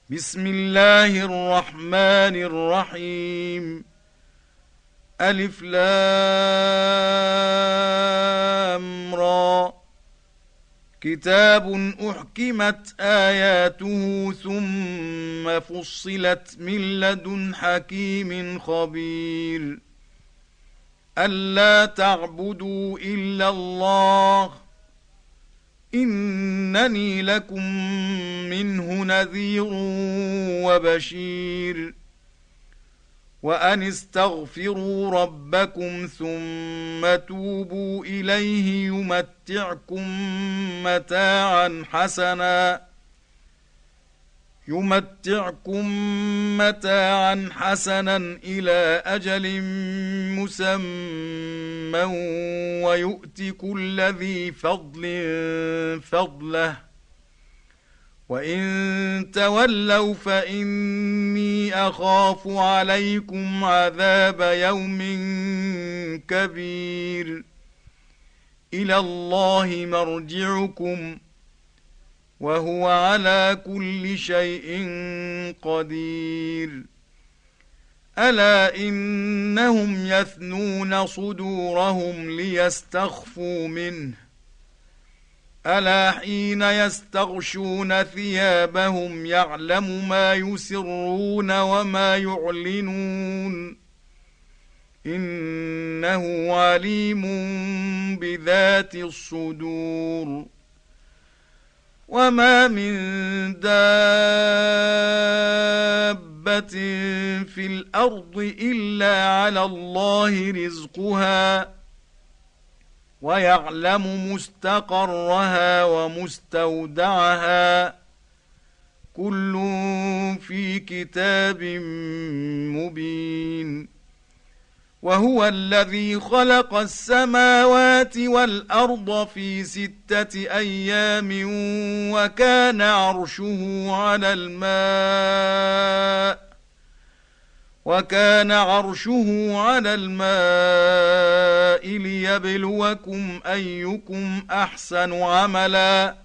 بسم الله الرحمن الرحيم. ألف لام را. كتاب أحكمت آياته ثم فصلت من لدن حكيم خبير. ألا تعبدوا إلا الله إنني لكم منه نذير وبشير. وأن استغفروا ربكم ثم توبوا إليه يمتعكم متاعا حسنا إلى أجل مسمى ويؤت كل ذي فضل فضله. وإن تولوا فإني أخاف عليكم عذاب يوم كبير. إلى الله مرجعكم وهو على كل شيء قدير. ألا إنهم يثنون صدورهم ليستخفوا منه. ألا حين يستغشون ثيابهم يعلم ما يسرون وما يعلنون إنه عليم بذات الصدور. وما من دابة في الأرض إلا على الله رزقها ويعلم مستقرها ومستودعها كل في كتاب مبين. وهو الذي خلق السماوات والأرض في 6 أيام وكان عرشه على الماء ليبلوكم أيكم أحسن عملا.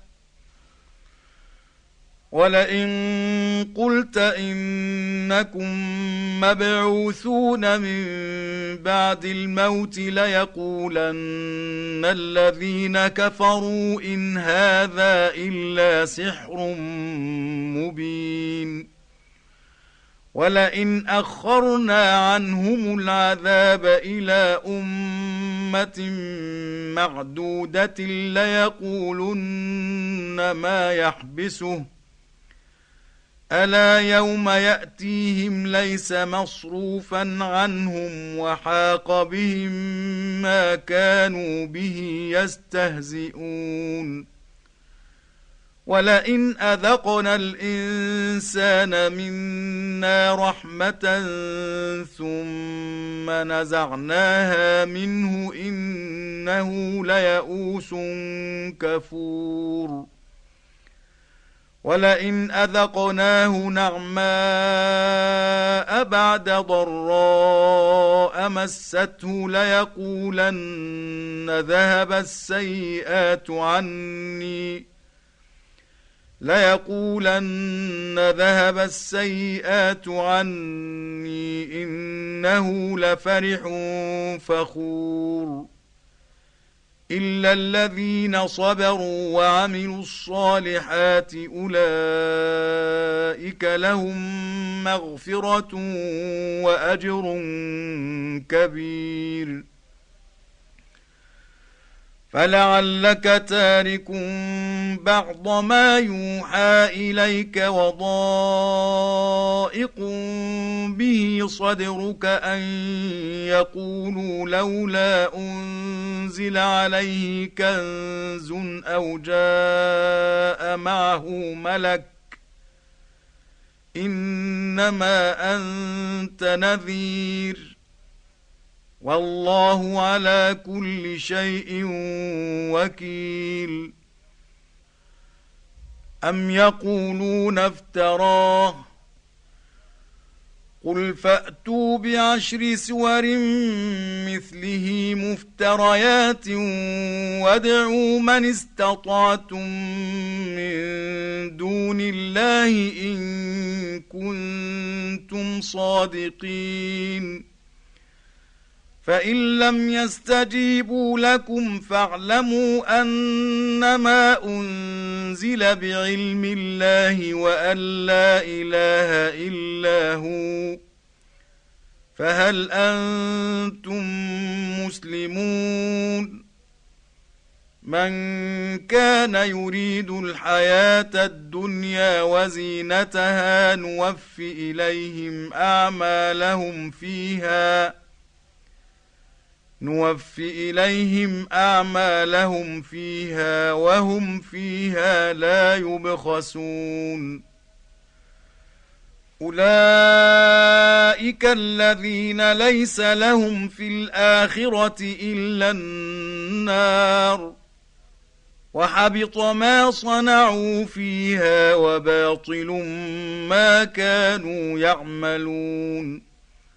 ولئن قلت إنكم مبعوثون من بعد الموت ليقولن الذين كفروا إن هذا إلا سحر مبين. ولئن أخرنا عنهم العذاب إلى أمة معدودة ليقولن ما يحبسه. ألا يوم يأتيهم ليس مصروفا عنهم وحاق بهم ما كانوا به يستهزئون. ولئن أذقنا الإنسان منا رحمة ثم نزعناها منه إنه ليئوس كفور. ولئن أذقناه نعماء بعد ضراء مسته ليقولن ذهب السيئات عني إنه لفرح فخور. إلا الذين صبروا وعملوا الصالحات أولئك لهم مغفرة وأجر كبير. فلعلك تارك بعض ما يوحى إليك وضائق به صدرك أن يقولوا لولا أنزل عليه كنز أو جاء معه ملك إنما أنت نذير والله على كل شيء وكيل. أم يقولون افتراه قل فأتوا ب10 سور مثله مفتريات وادعوا من استطعتم من دون الله إن كنتم صادقين فإن لم يستجيبوا لكم فاعلموا أنما أنزل بعلم الله وأن لا إله إلا هو فهل أنتم مسلمون من كان يريد الحياة الدنيا وزينتها نوفي إليهم أعمالهم فيها وهم فيها لا يبخسون أولئك الذين ليس لهم في الآخرة إلا النار وحبط ما صنعوا فيها وباطل ما كانوا يعملون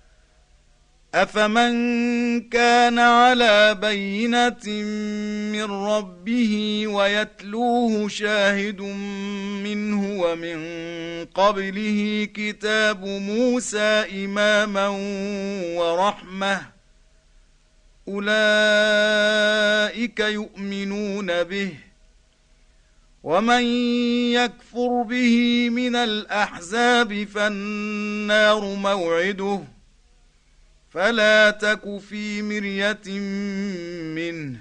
أفمن كان على بينة من ربه ويتلوه شاهد منه ومن قبله كتاب موسى إماما ورحمة أولئك يؤمنون به ومن يكفر به من الأحزاب فالنار موعده فلا تك في مرية منه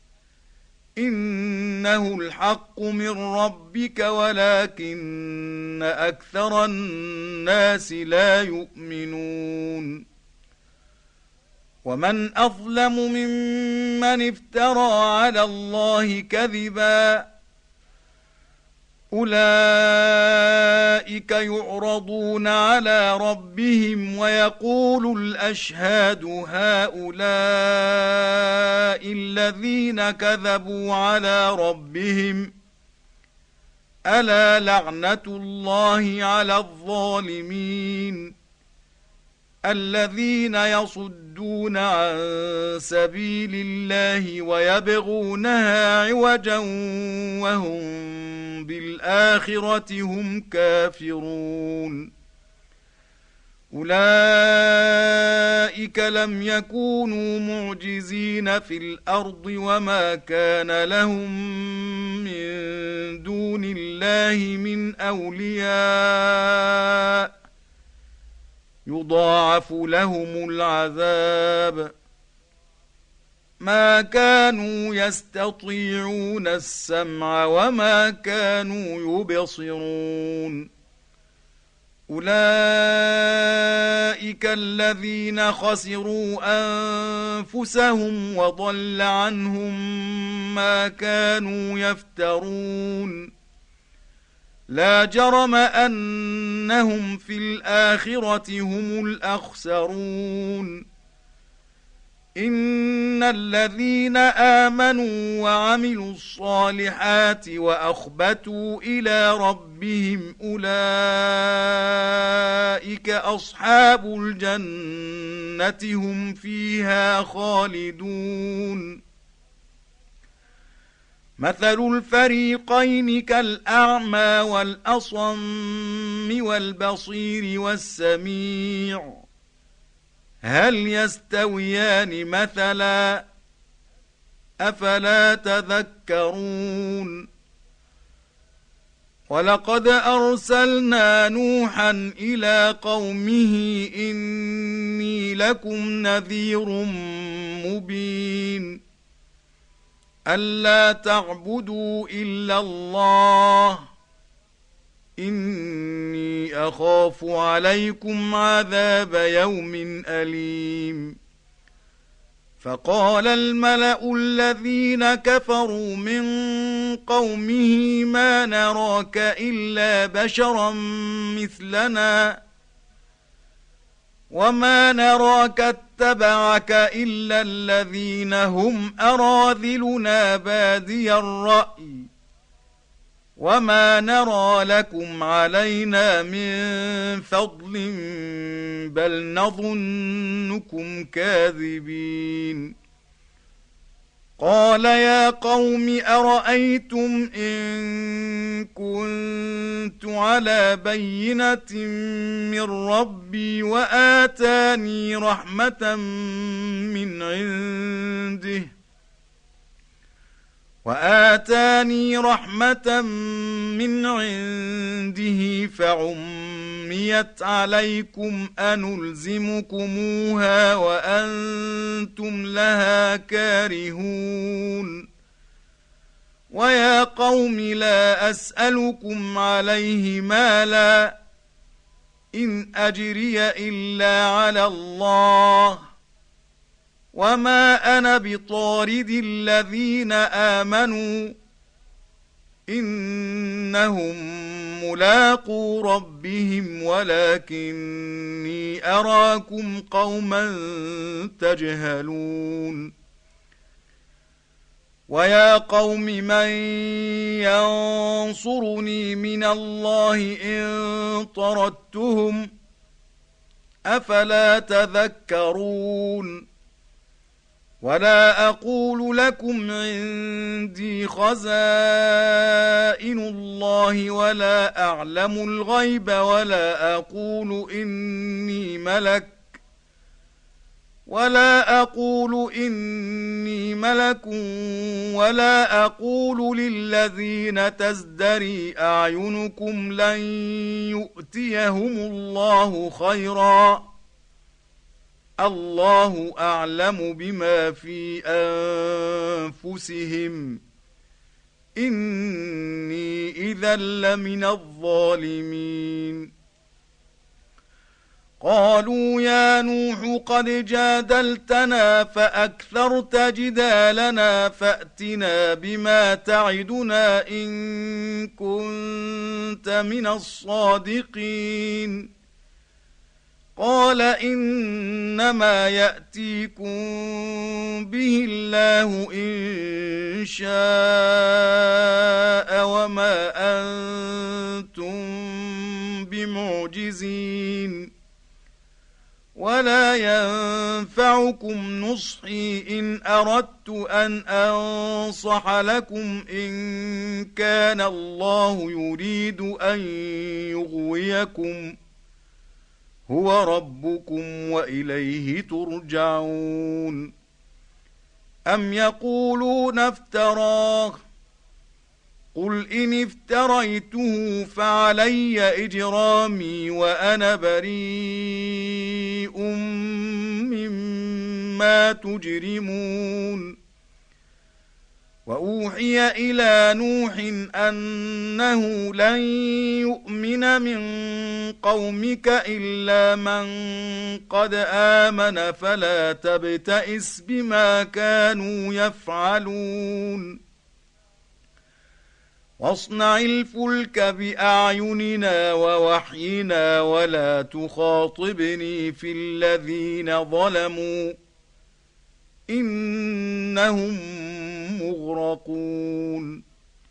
إنه الحق من ربك ولكن أكثر الناس لا يؤمنون ومن أظلم ممن افترى على الله كذبا أولئك يعرضون على ربهم ويقول الأشهاد هؤلاء الذين كذبوا على ربهم ألا لعنة الله على الظالمين الذين يصدون عن سبيل الله ويبغونها عوجا وهم بالآخرة هم كافرون أولئك لم يكونوا معجزين في الأرض وما كان لهم من دون الله من أولياء يضاعف لهم العذاب ما كانوا يستطيعون السمع وما كانوا يبصرون أولئك الذين خسروا أنفسهم وضل عنهم ما كانوا يفترون لا جرم أنهم في الآخرة هم الأخسرون إن الذين آمنوا وعملوا الصالحات وأخبتوا إلى ربهم أولئك أصحاب الجنة هم فيها خالدون مثل الفريقين كالأعمى والأصم والبصير والسميع هل يستويان مثلا أفلا تذكرون ولقد أرسلنا نوحا إلى قومه إني لكم نذير مبين ألا تعبدوا إلا الله إني أخاف عليكم عذاب يوم أليم فقال الملأ الذين كفروا من قومه ما نراك إلا بشرا مثلنا وما نراك اتبعك إلا الذين هم أراذلنا بادي الرأي وما نرى لكم علينا من فضل بل نظنكم كاذبين قال يا قوم أرأيتم إن كنت على بينة من ربي وآتاني رحمة من عنده فعميت عليكم أنلزمكموها وأنتم لها كارهون ويا قوم لا أسألكم عليه مالا إن أجري إلا على الله وما أنا بطارد الذين آمنوا إنهم ملاقو ربهم ولكني أراكم قوما تجهلون ويا قوم من ينصرني من الله إن طردتهم أفلا تذكرون ولا أقول لكم عندي خزائن الله ولا أعلم الغيب ولا أقول إني ملك ولا أقول للذين تزدري أعينكم لن يؤتيهم الله خيرا الله أعلم بما في أنفسهم إني إذا لمن الظالمين قالوا يا نوح قد جادلتنا فأكثرت جدالنا فأتنا بما تعدنا إن كنت من الصادقين قال إنما يأتيكم به الله إن شاء وما أنتم بمعجزين ولا ينفعكم نصحي إن أردت أن أنصح لكم إن كان الله يريد أن يغويكم هو ربكم وإليه ترجعون أم يقولون افتراه قل إن افتريته فعلي إجرامي وأنا بريء مما تجرمون وأوحي إلى نوح أنه لن يؤمن من قومك إلا من قد آمن فلا تبتئس بما كانوا يفعلون واصنع الفلك بأعيننا ووحينا ولا تخاطبني في الذين ظلموا إنهم مغرقون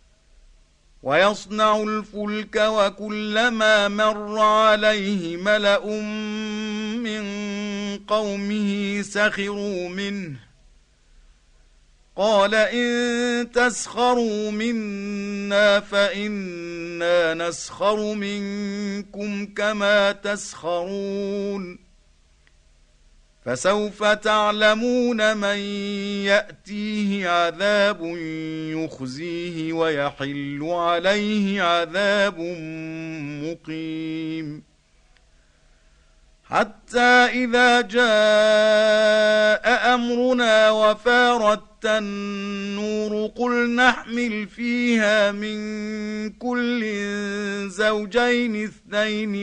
ويصنع الفلك وكلما مر عليه ملأ من قومه سخروا منه قال إن تسخروا منا فإنا نسخر منكم كما تسخرون فسوف تعلمون من يأتيه عذاب يخزيه ويحل عليه عذاب مقيم حتى إذا جاء أمرنا وفارت النور قل نحمل فيها من كل زوجين اثنين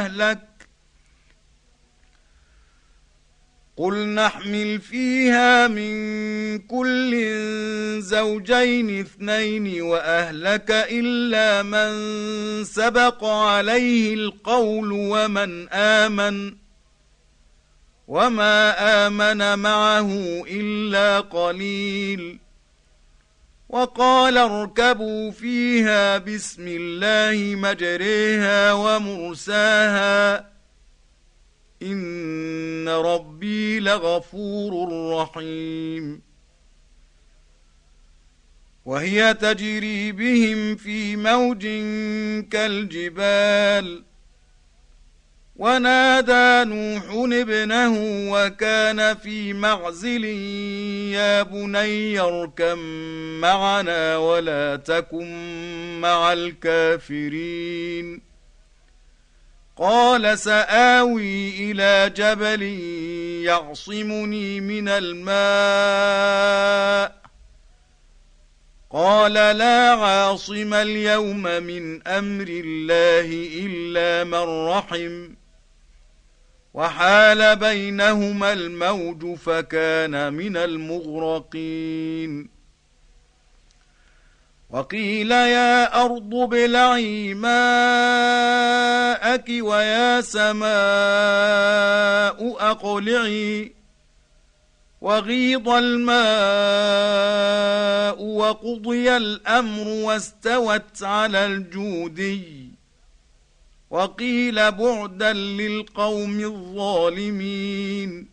وأهلك إلا من سبق عليه القول ومن آمن وما آمن معه إلا قليل وقال اركبوا فيها بسم الله مجريها ومرساها إن ربي لغفور رحيم وهي تجري بهم في موج كالجبال ونادى نوح ابنه وكان في معزل يا بني اركب معنا ولا تكن مع الكافرين قال سآوي إلى جبل يعصمني من الماء قال لا عاصم اليوم من أمر الله إلا من رحم وحال بينهما الموج فكان من المغرقين وقيل يا أرض ابلعي ماءك ويا سماء أقلعي وغيض الماء وقضي الأمر واستوت على الجودي وقيل بعدا للقوم الظالمين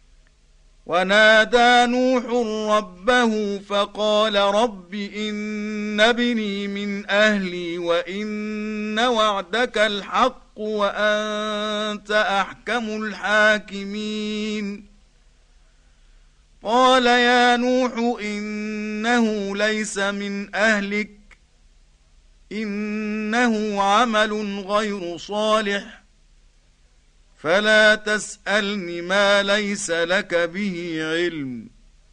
ونادى نوح ربه فقال رب إن ابني من أهلي وإن وعدك الحق وأنت أحكم الحاكمين قال يا نوح إنه ليس من أهلك إنه عمل غير صالح فلا تسألني ما ليس لك به علم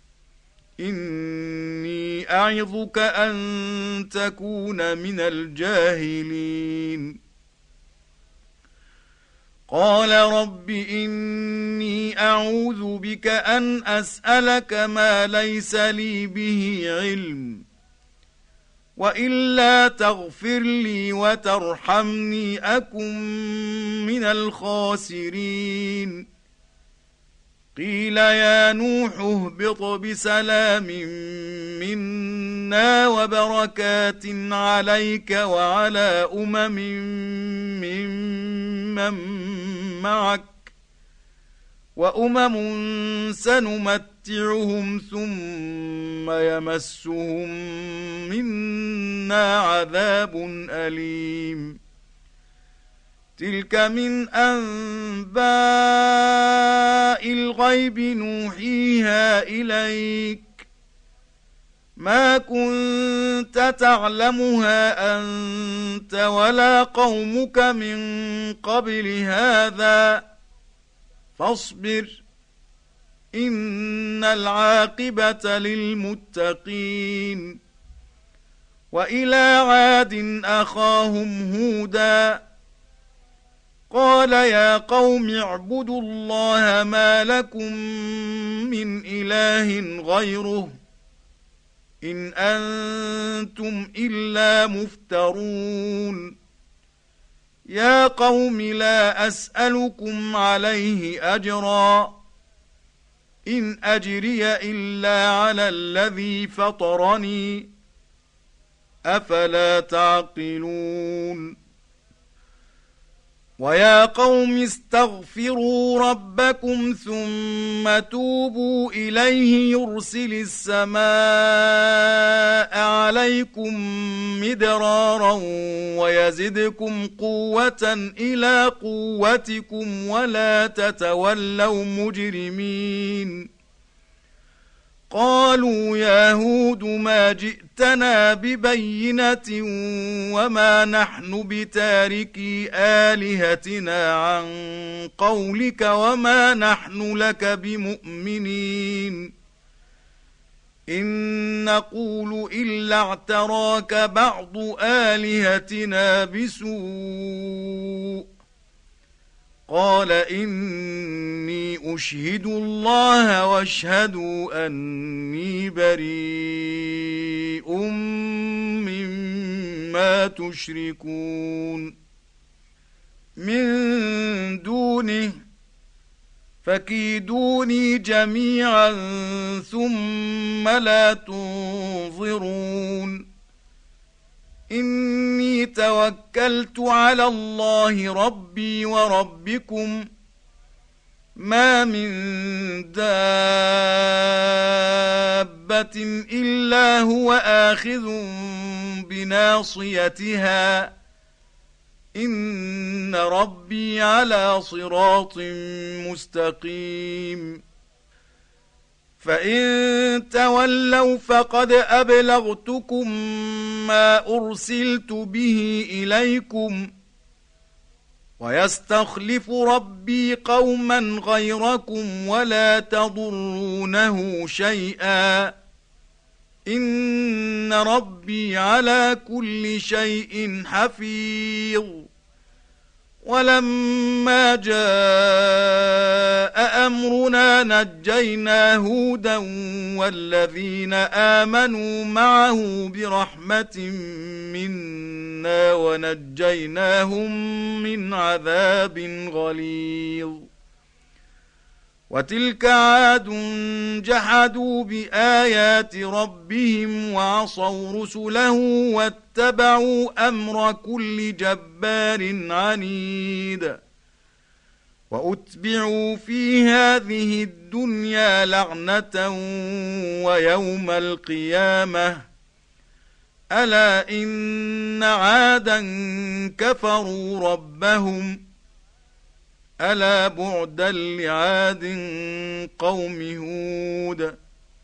إني أعظك أن تكون من الجاهلين قال رب إني أعوذ بك أن أسألك ما ليس لي به علم وإلا تغفر لي وترحمني أكن من الخاسرين قيل يا نوح اهبط بسلام منا وبركات عليك وعلى ممن معك وأمم سنمتعهم ثم يمسهم منا عذاب أليم تلك من أنباء الغيب نوحيها إليك ما كنت تعلمها أنت ولا قومك من قبل هذا فاصبر إن العاقبة للمتقين وإلى عاد أخاهم هودا قال يا قوم اعبدوا الله ما لكم من إله غيره إن أنتم إلا مفترون يا قوم لا أسألكم عليه أجرا إن أجري إلا على الذي فطرني أفلا تعقلون ويا قوم استغفروا ربكم ثم توبوا إليه يرسل السماء عليكم مدرارا ويزدكم قوة إلى قوتكم ولا تتولوا مجرمين قالوا يا هود ما جئتنا ببينة وما نحن بتاركي آلهتنا عن قولك وما نحن لك بمؤمنين إن نقول إلا اعتراك بعض آلهتنا بسوء قال إني أشهد الله واشهدوا أني بريء مما تشركون من دونه فكيدوني جميعا ثم لا تنظرون إني توكلت على الله ربي وربكم ما من دابة إلا هو آخذ بناصيتها إن ربي على صراط مستقيم فإن تولوا فقد أبلغتكم ما أرسلت به إليكم ويستخلف ربي قوما غيركم ولا تضرونه شيئا إن ربي على كل شيء حفيظ ولما جاء أمرنا نجينا هودا والذين آمنوا معه برحمة منا ونجيناهم من عذاب غليظ وتلك عاد جحدوا بآيات ربهم وعصوا رسله واتبعوا أمر كل جبار عنيد وأتبعوا في هذه الدنيا لعنة ويوم القيامة ألا إن عادا كفروا ربهم ألا بعدا لعاد قوم هود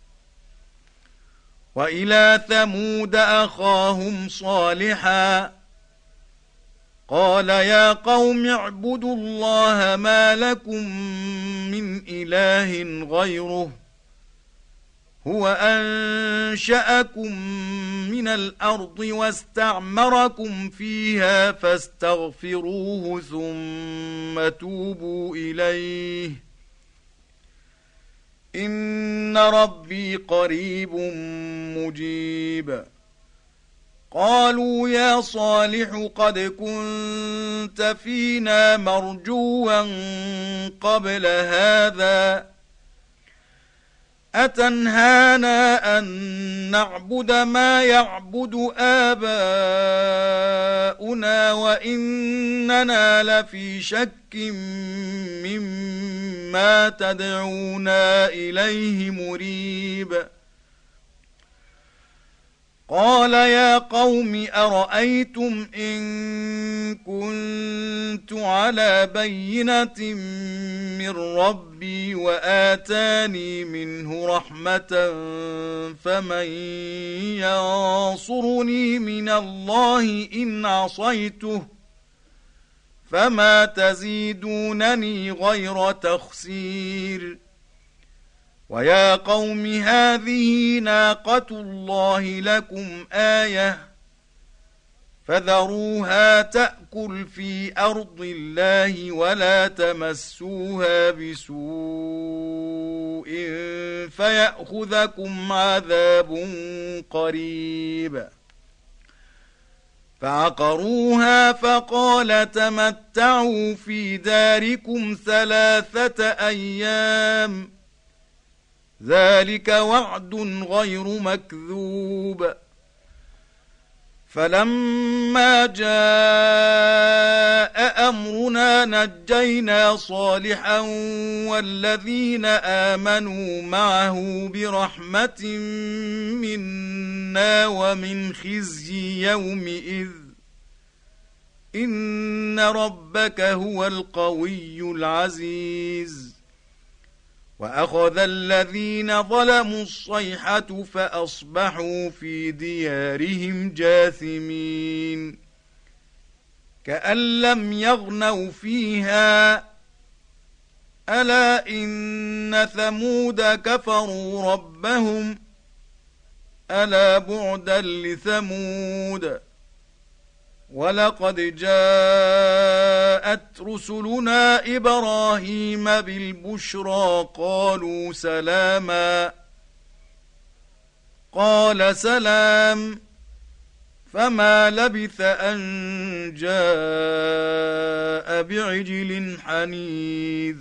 وإلى ثمود أخاهم صالحا قال يا قوم اعبدوا الله ما لكم من إله غيره هو أنشأكم من الأرض واستعمركم فيها فاستغفروه ثم توبوا إليه إن ربي قريب مجيب قالوا يا صالح قد كنت فينا مرجوا قبل هذا أتنهانا أن نعبد ما يعبد آباؤنا وإننا لفي شك مما تدعونا إليه مريب قال يا قوم أرأيتم إن كنت على بينة من ربي وآتاني منه رحمة فمن ينصرني من الله إن عصيته فما تزيدونني غير تخسير ويا قوم هذه ناقة الله لكم آية فذروها تأكل في أرض الله ولا تمسوها بسوء فيأخذكم عذاب قريب فعقروها فقال تمتعوا في داركم 3 أيام ذلك وعد غير مكذوب فلما جاء أمرنا نجينا صالحا والذين آمنوا معه برحمة منا ومن خزي يومئذ إن ربك هو القوي العزيز وأخذ الذين ظلموا الصيحة فأصبحوا في ديارهم جاثمين كأن لم يغنوا فيها ألا إن ثمود كفروا ربهم ألا بعدا لثمود ولقد جاءت رسلنا إبراهيم بالبشرى قالوا سلاما قال سلام فما لبث أن جاء بعجل حنيذ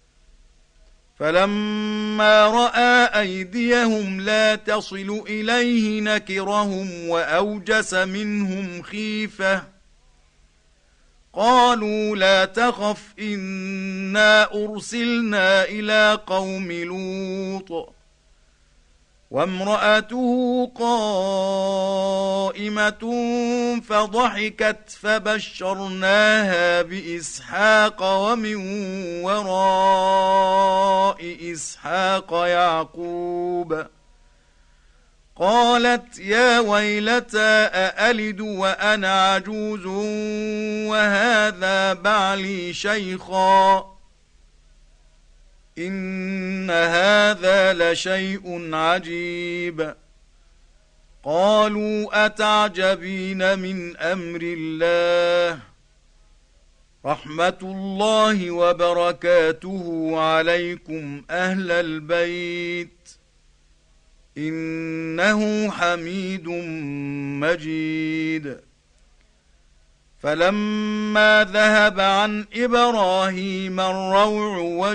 فلما رأى أيديهم لا تصل إليه نكرهم وأوجس منهم خيفة قالوا لا تخف إنا أرسلنا إلى قوم لوط وامرأته قائمة فضحكت فبشرناها بإسحاق ومن وراء إسحاق يعقوب قالت يا ويلتى أألد وأنا عجوز وهذا بعلي شيخا إن هذا لشيء عجيب قالوا أتعجبين من أمر الله رحمة الله وبركاته عليكم أهل البيت إنه حميد مجيد فلما ذهب عن إبراهيم الروع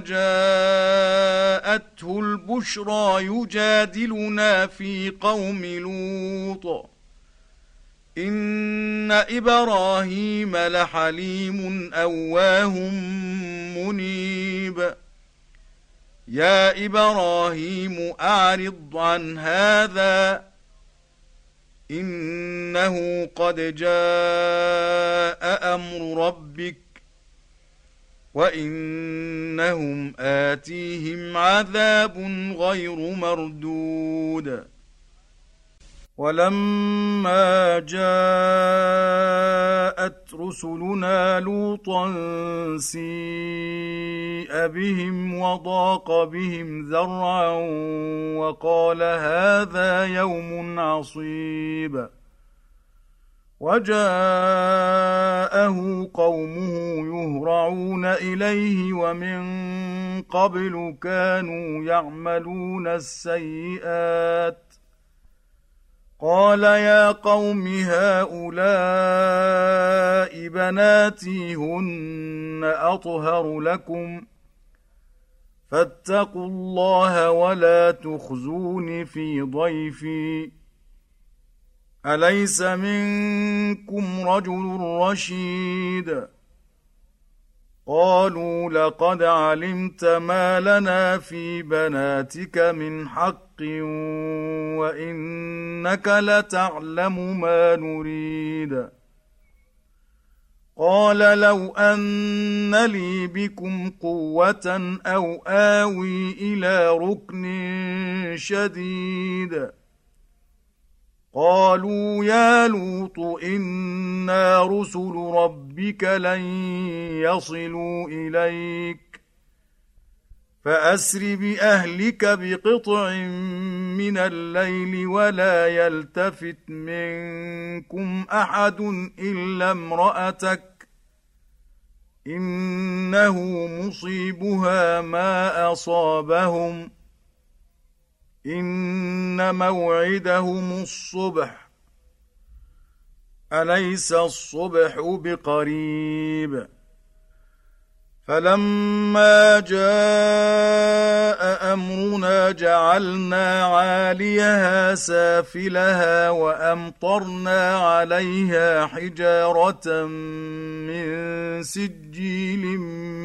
وجاءته البشرى يجادلنا في قوم لوط إن إبراهيم لحليم أواه منيب يا إبراهيم أعرض عن هذا إنه قد جاء أمر ربك وإنهم آتيهم عذاب غير مردود ولما جاءت رسلنا لوطا سيء بهم وضاق بهم ذرعا وقال هذا يوم عصيب وجاءه قومه يهرعون إليه ومن قبل كانوا يعملون السيئات قال يا قوم هؤلاء بناتي هن أطهر لكم فاتقوا الله ولا تخزون في ضيفي أليس منكم رجل رشيد قالوا لقد علمت ما لنا في بناتك من حق وإنك لتعلم ما نريد قال لو أن لي بكم قوة أو آوي إلى ركن شديد قالوا يا لوط إنا رسل ربك لن يصلوا إليك فأسر بأهلك بقطع من الليل ولا يلتفت منكم أحد إلا امرأتك إنه مصيبها ما أصابهم إن موعدهم الصبح أليس الصبح بقريب فلما جاء أمرنا جعلنا عاليها سافلها وأمطرنا عليها حجارة من سجيل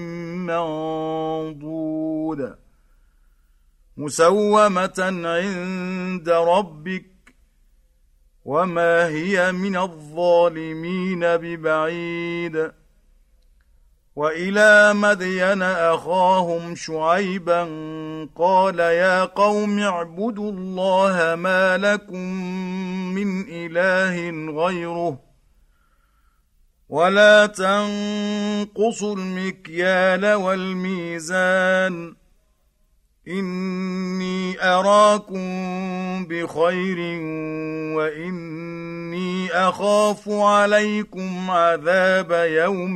منضود مسومة عند ربك وما هي من الظالمين ببعيد وإلى مدين أخاهم شعيبا قال يا قوم اعبدوا الله ما لكم من إله غيره ولا تنقصوا المكيال والميزان إني أراكم بخير وإني أخاف عليكم عذاب يوم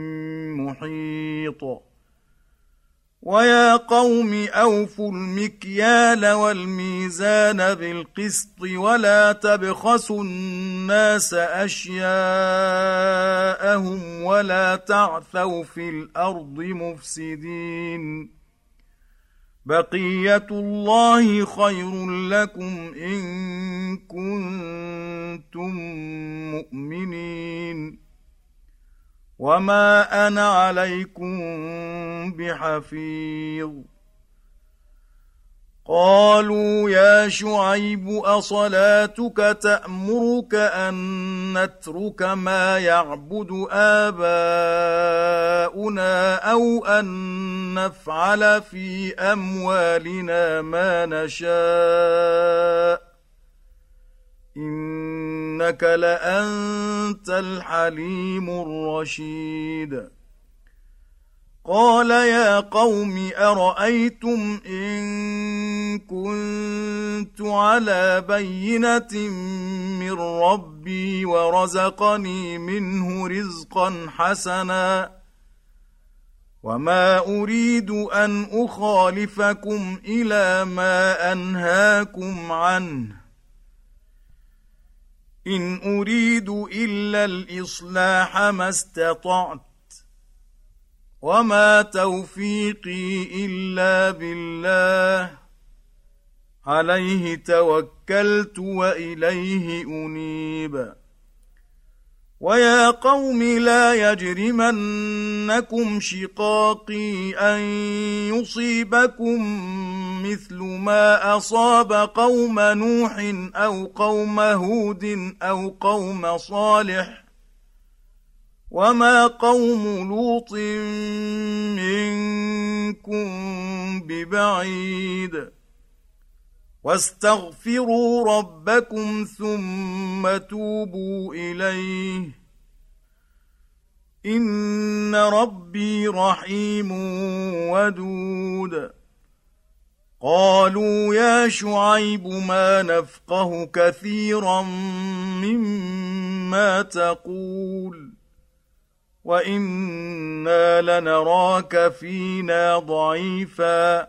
محيط ويا قوم أوفوا المكيال والميزان بالقسط ولا تبخسوا الناس أشياءهم ولا تعثوا في الأرض مفسدين بقية الله خير لكم إن كنتم مؤمنين وما أنا عليكم بحفيظ. قالوا يا شعيب أصلاتك تأمرك أن نترك ما يعبد آباؤنا أو أن نفعل في أموالنا ما نشاء إنك لأنت الحليم الرشيد. قال يا قوم أرأيتم إن كنت على بينة من ربي ورزقني منه رزقا حسنا وما أريد أن أخالفكم إلى ما أنهاكم عنه إن أريد إلا الإصلاح ما استطعت وما توفيقي إلا بالله عليه توكلت وإليه أنيب. ويا قوم لا يجرمنكم شقاقي أن يصيبكم مثل ما أصاب قوم نوح أو قوم هود أو قوم صالح وما قوم لوط منكم ببعيد واستغفروا ربكم ثم توبوا إليه إن ربي رحيم ودود. قالوا يا شعيب ما نفقه كثيرا مما تقول وإنا لنراك فينا ضعيفا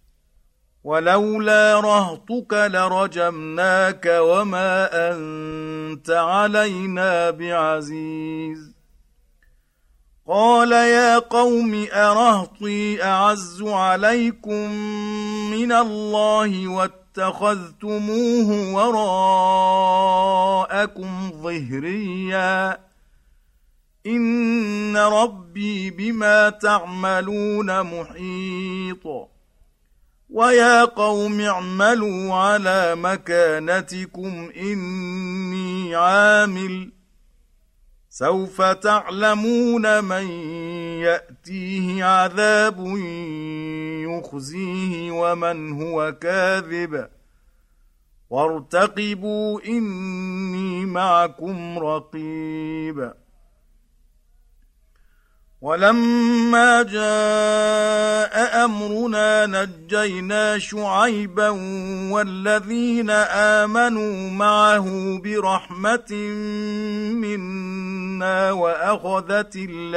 ولولا رهطك لرجمناك وما أنت علينا بعزيز. قال يا قوم أرهطي أعز عليكم من الله واتخذتموه وراءكم ظهريا إن ربي بما تعملون محيط. ويا قوم اعملوا على مكانتكم إني عامل سوف تعلمون من يأتيه عذاب يخزيه ومن هو كاذب وارتقبوا إني معكم رقيب. ولما جاء أمرنا نجينا شعيبا والذين آمنوا معه برحمة منا وأخذت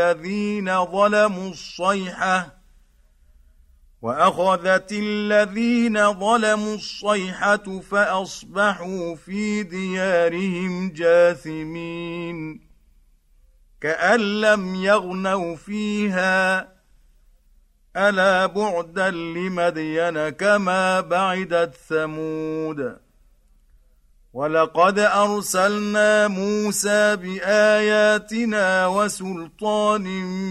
الذين ظلموا الصيحة فأصبحوا في ديارهم جاثمين كأن لم يغنوا فيها ألا بعدا لمدين كما بعدت ثمود. ولقد أرسلنا موسى بآياتنا وسلطان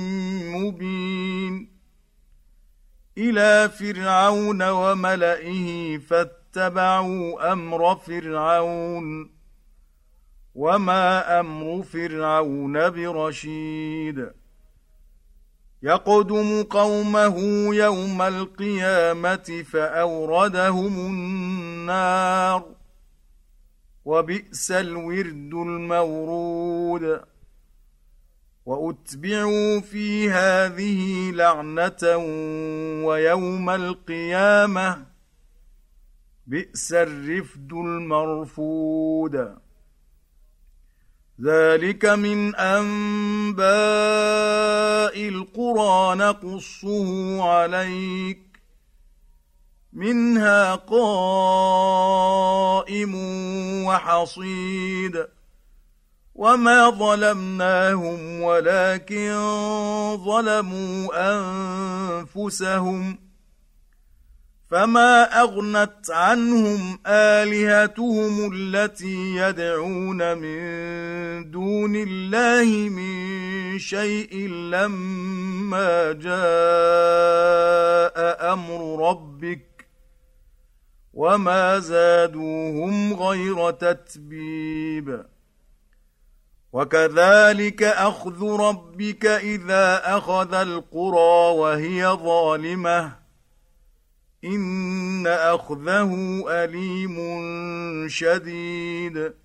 مبين إلى فرعون وملئه فاتبعوا أمر فرعون وما أمر فرعون برشيد. يقدم قومه يوم القيامة فأوردهم النار وبئس الورد المورود. وأتبعوا في هذه لعنة ويوم القيامة بئس الرفد المرفود. ذلك من أنباء القرى نقصه عليك منها قائم وحصيد. وما ظلمناهم ولكن ظلموا أنفسهم فما أغنت عنهم آلهتهم التي يدعون من دون الله من شيء لما جاء أمر ربك وما زادوهم غير تتبيب وكذلك أخذ ربك إذا أخذ القرى وهي ظالمة إن أخذه أليم شديد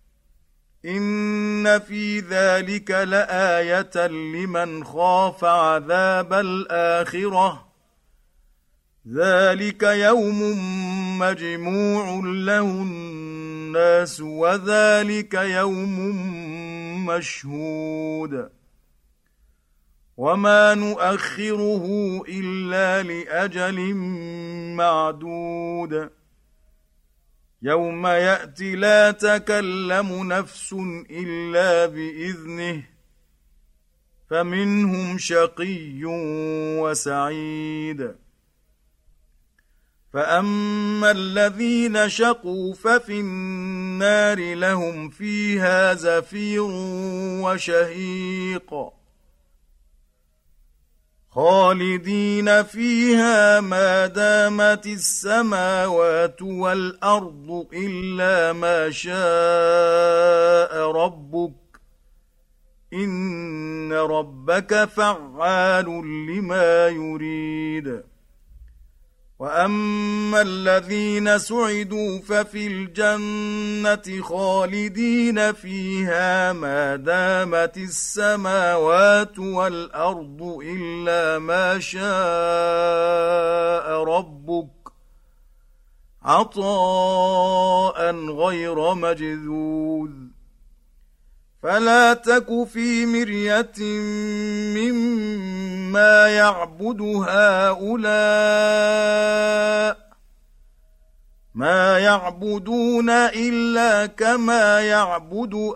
إن في ذلك لآية لمن خاف عذاب الآخرة ذلك يوم مجموع له الناس وذلك يوم مشهود وما نؤخره إلا لأجل معدود يوم يأتي لا تكلم نفس إلا بإذنه فمنهم شقي وسعيد فأما الذين شقوا ففي النار لهم فيها زفير وشهيق خالدين فيها ما دامت السماوات والأرض إلا ما شاء ربك إن ربك فعال لما يريد وأما الذين سعدوا ففي الجنة خالدين فيها ما دامت السماوات والأرض إلا ما شاء ربك عطاء غير مجذوذ فلا تك في مرية مما يعبد هؤلاء ما يعبدون إلا كما يعبد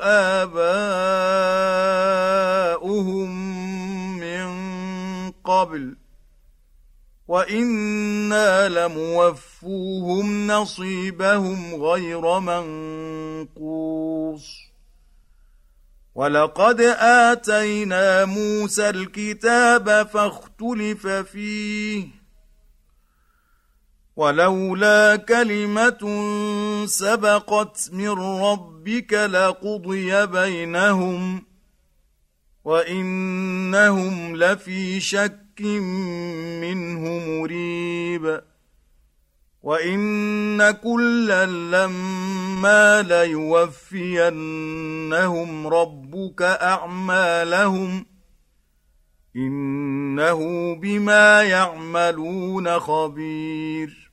آباؤهم من قبل وإنا لموفوهم نصيبهم غير منقوص ولقد آتينا موسى الكتاب فاختلف فيه ولولا كلمة سبقت من ربك لقضي بينهم وإنهم لفي شك منه مريب وإن كلا لما ليوفينهم ربك أعمالهم إنه بما يعملون خبير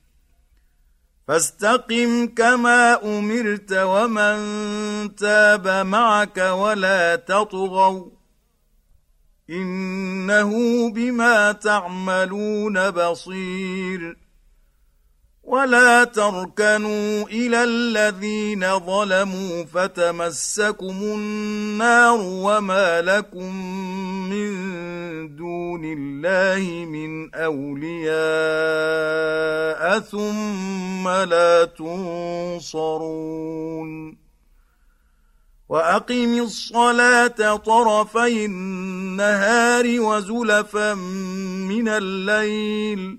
فاستقم كما أمرت ومن تاب معك ولا تطغوا إنه بما تعملون بصير ولا تركنوا إلى الذين ظلموا فتمسكم النار وما لكم من دون الله من أولياء ثم لا تنصرون وأقم الصلاة طرفي النهار وزلفا من الليل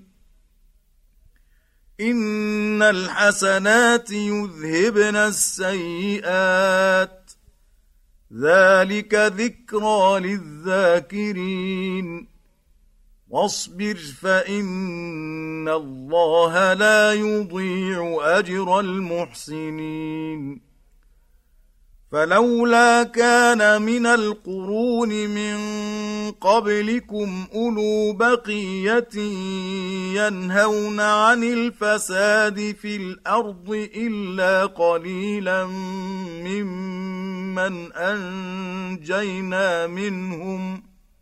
إن الحسنات يذهبن السيئات ذلك ذكرى للذاكرين واصبر فإن الله لا يضيع أجر المحسنين فلولا كان من القرون من قبلكم أولو بقية ينهون عن الفساد في الأرض إلا قليلا ممن أنجينا منهم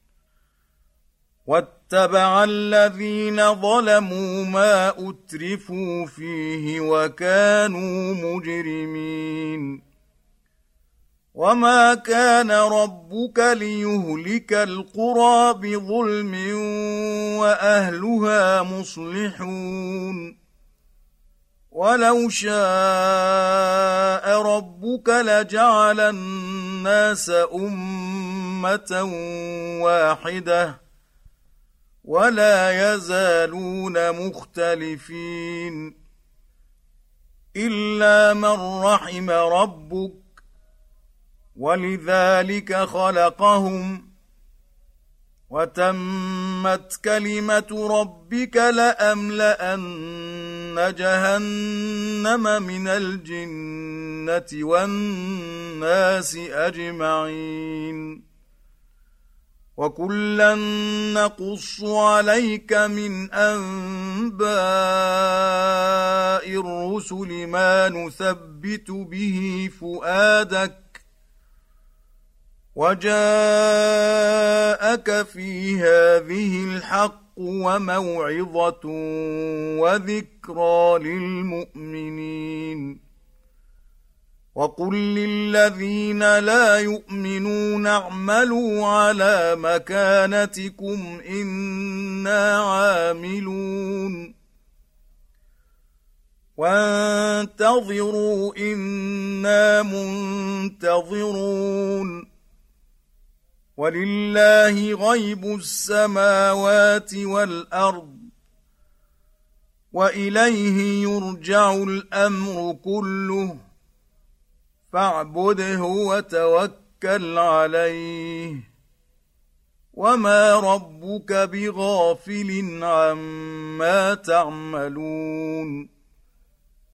واتبع الذين ظلموا ما أترفوا فيه وكانوا مجرمين وما كان ربك ليهلك القرى بظلم وأهلها مصلحون ولو شاء ربك لجعل الناس أمة واحدة ولا يزالون مختلفين إلا من رحم ربك ولذلك خلقهم وتمت كلمة ربك لأملأن جهنم من الجنة والناس أجمعين وكلا نقص عليك من أنباء الرسل ما نثبت به فؤادك وجاءك في هذه الحق وموعظة وذكرى للمؤمنين وقل للذين لا يؤمنون اعملوا على مكانتكم إنا عاملون وانتظروا إنا منتظرون ولله غيب السماوات والأرض وإليه يرجع الأمر كله فاعبده وتوكل عليه وما ربك بغافل عما تعملون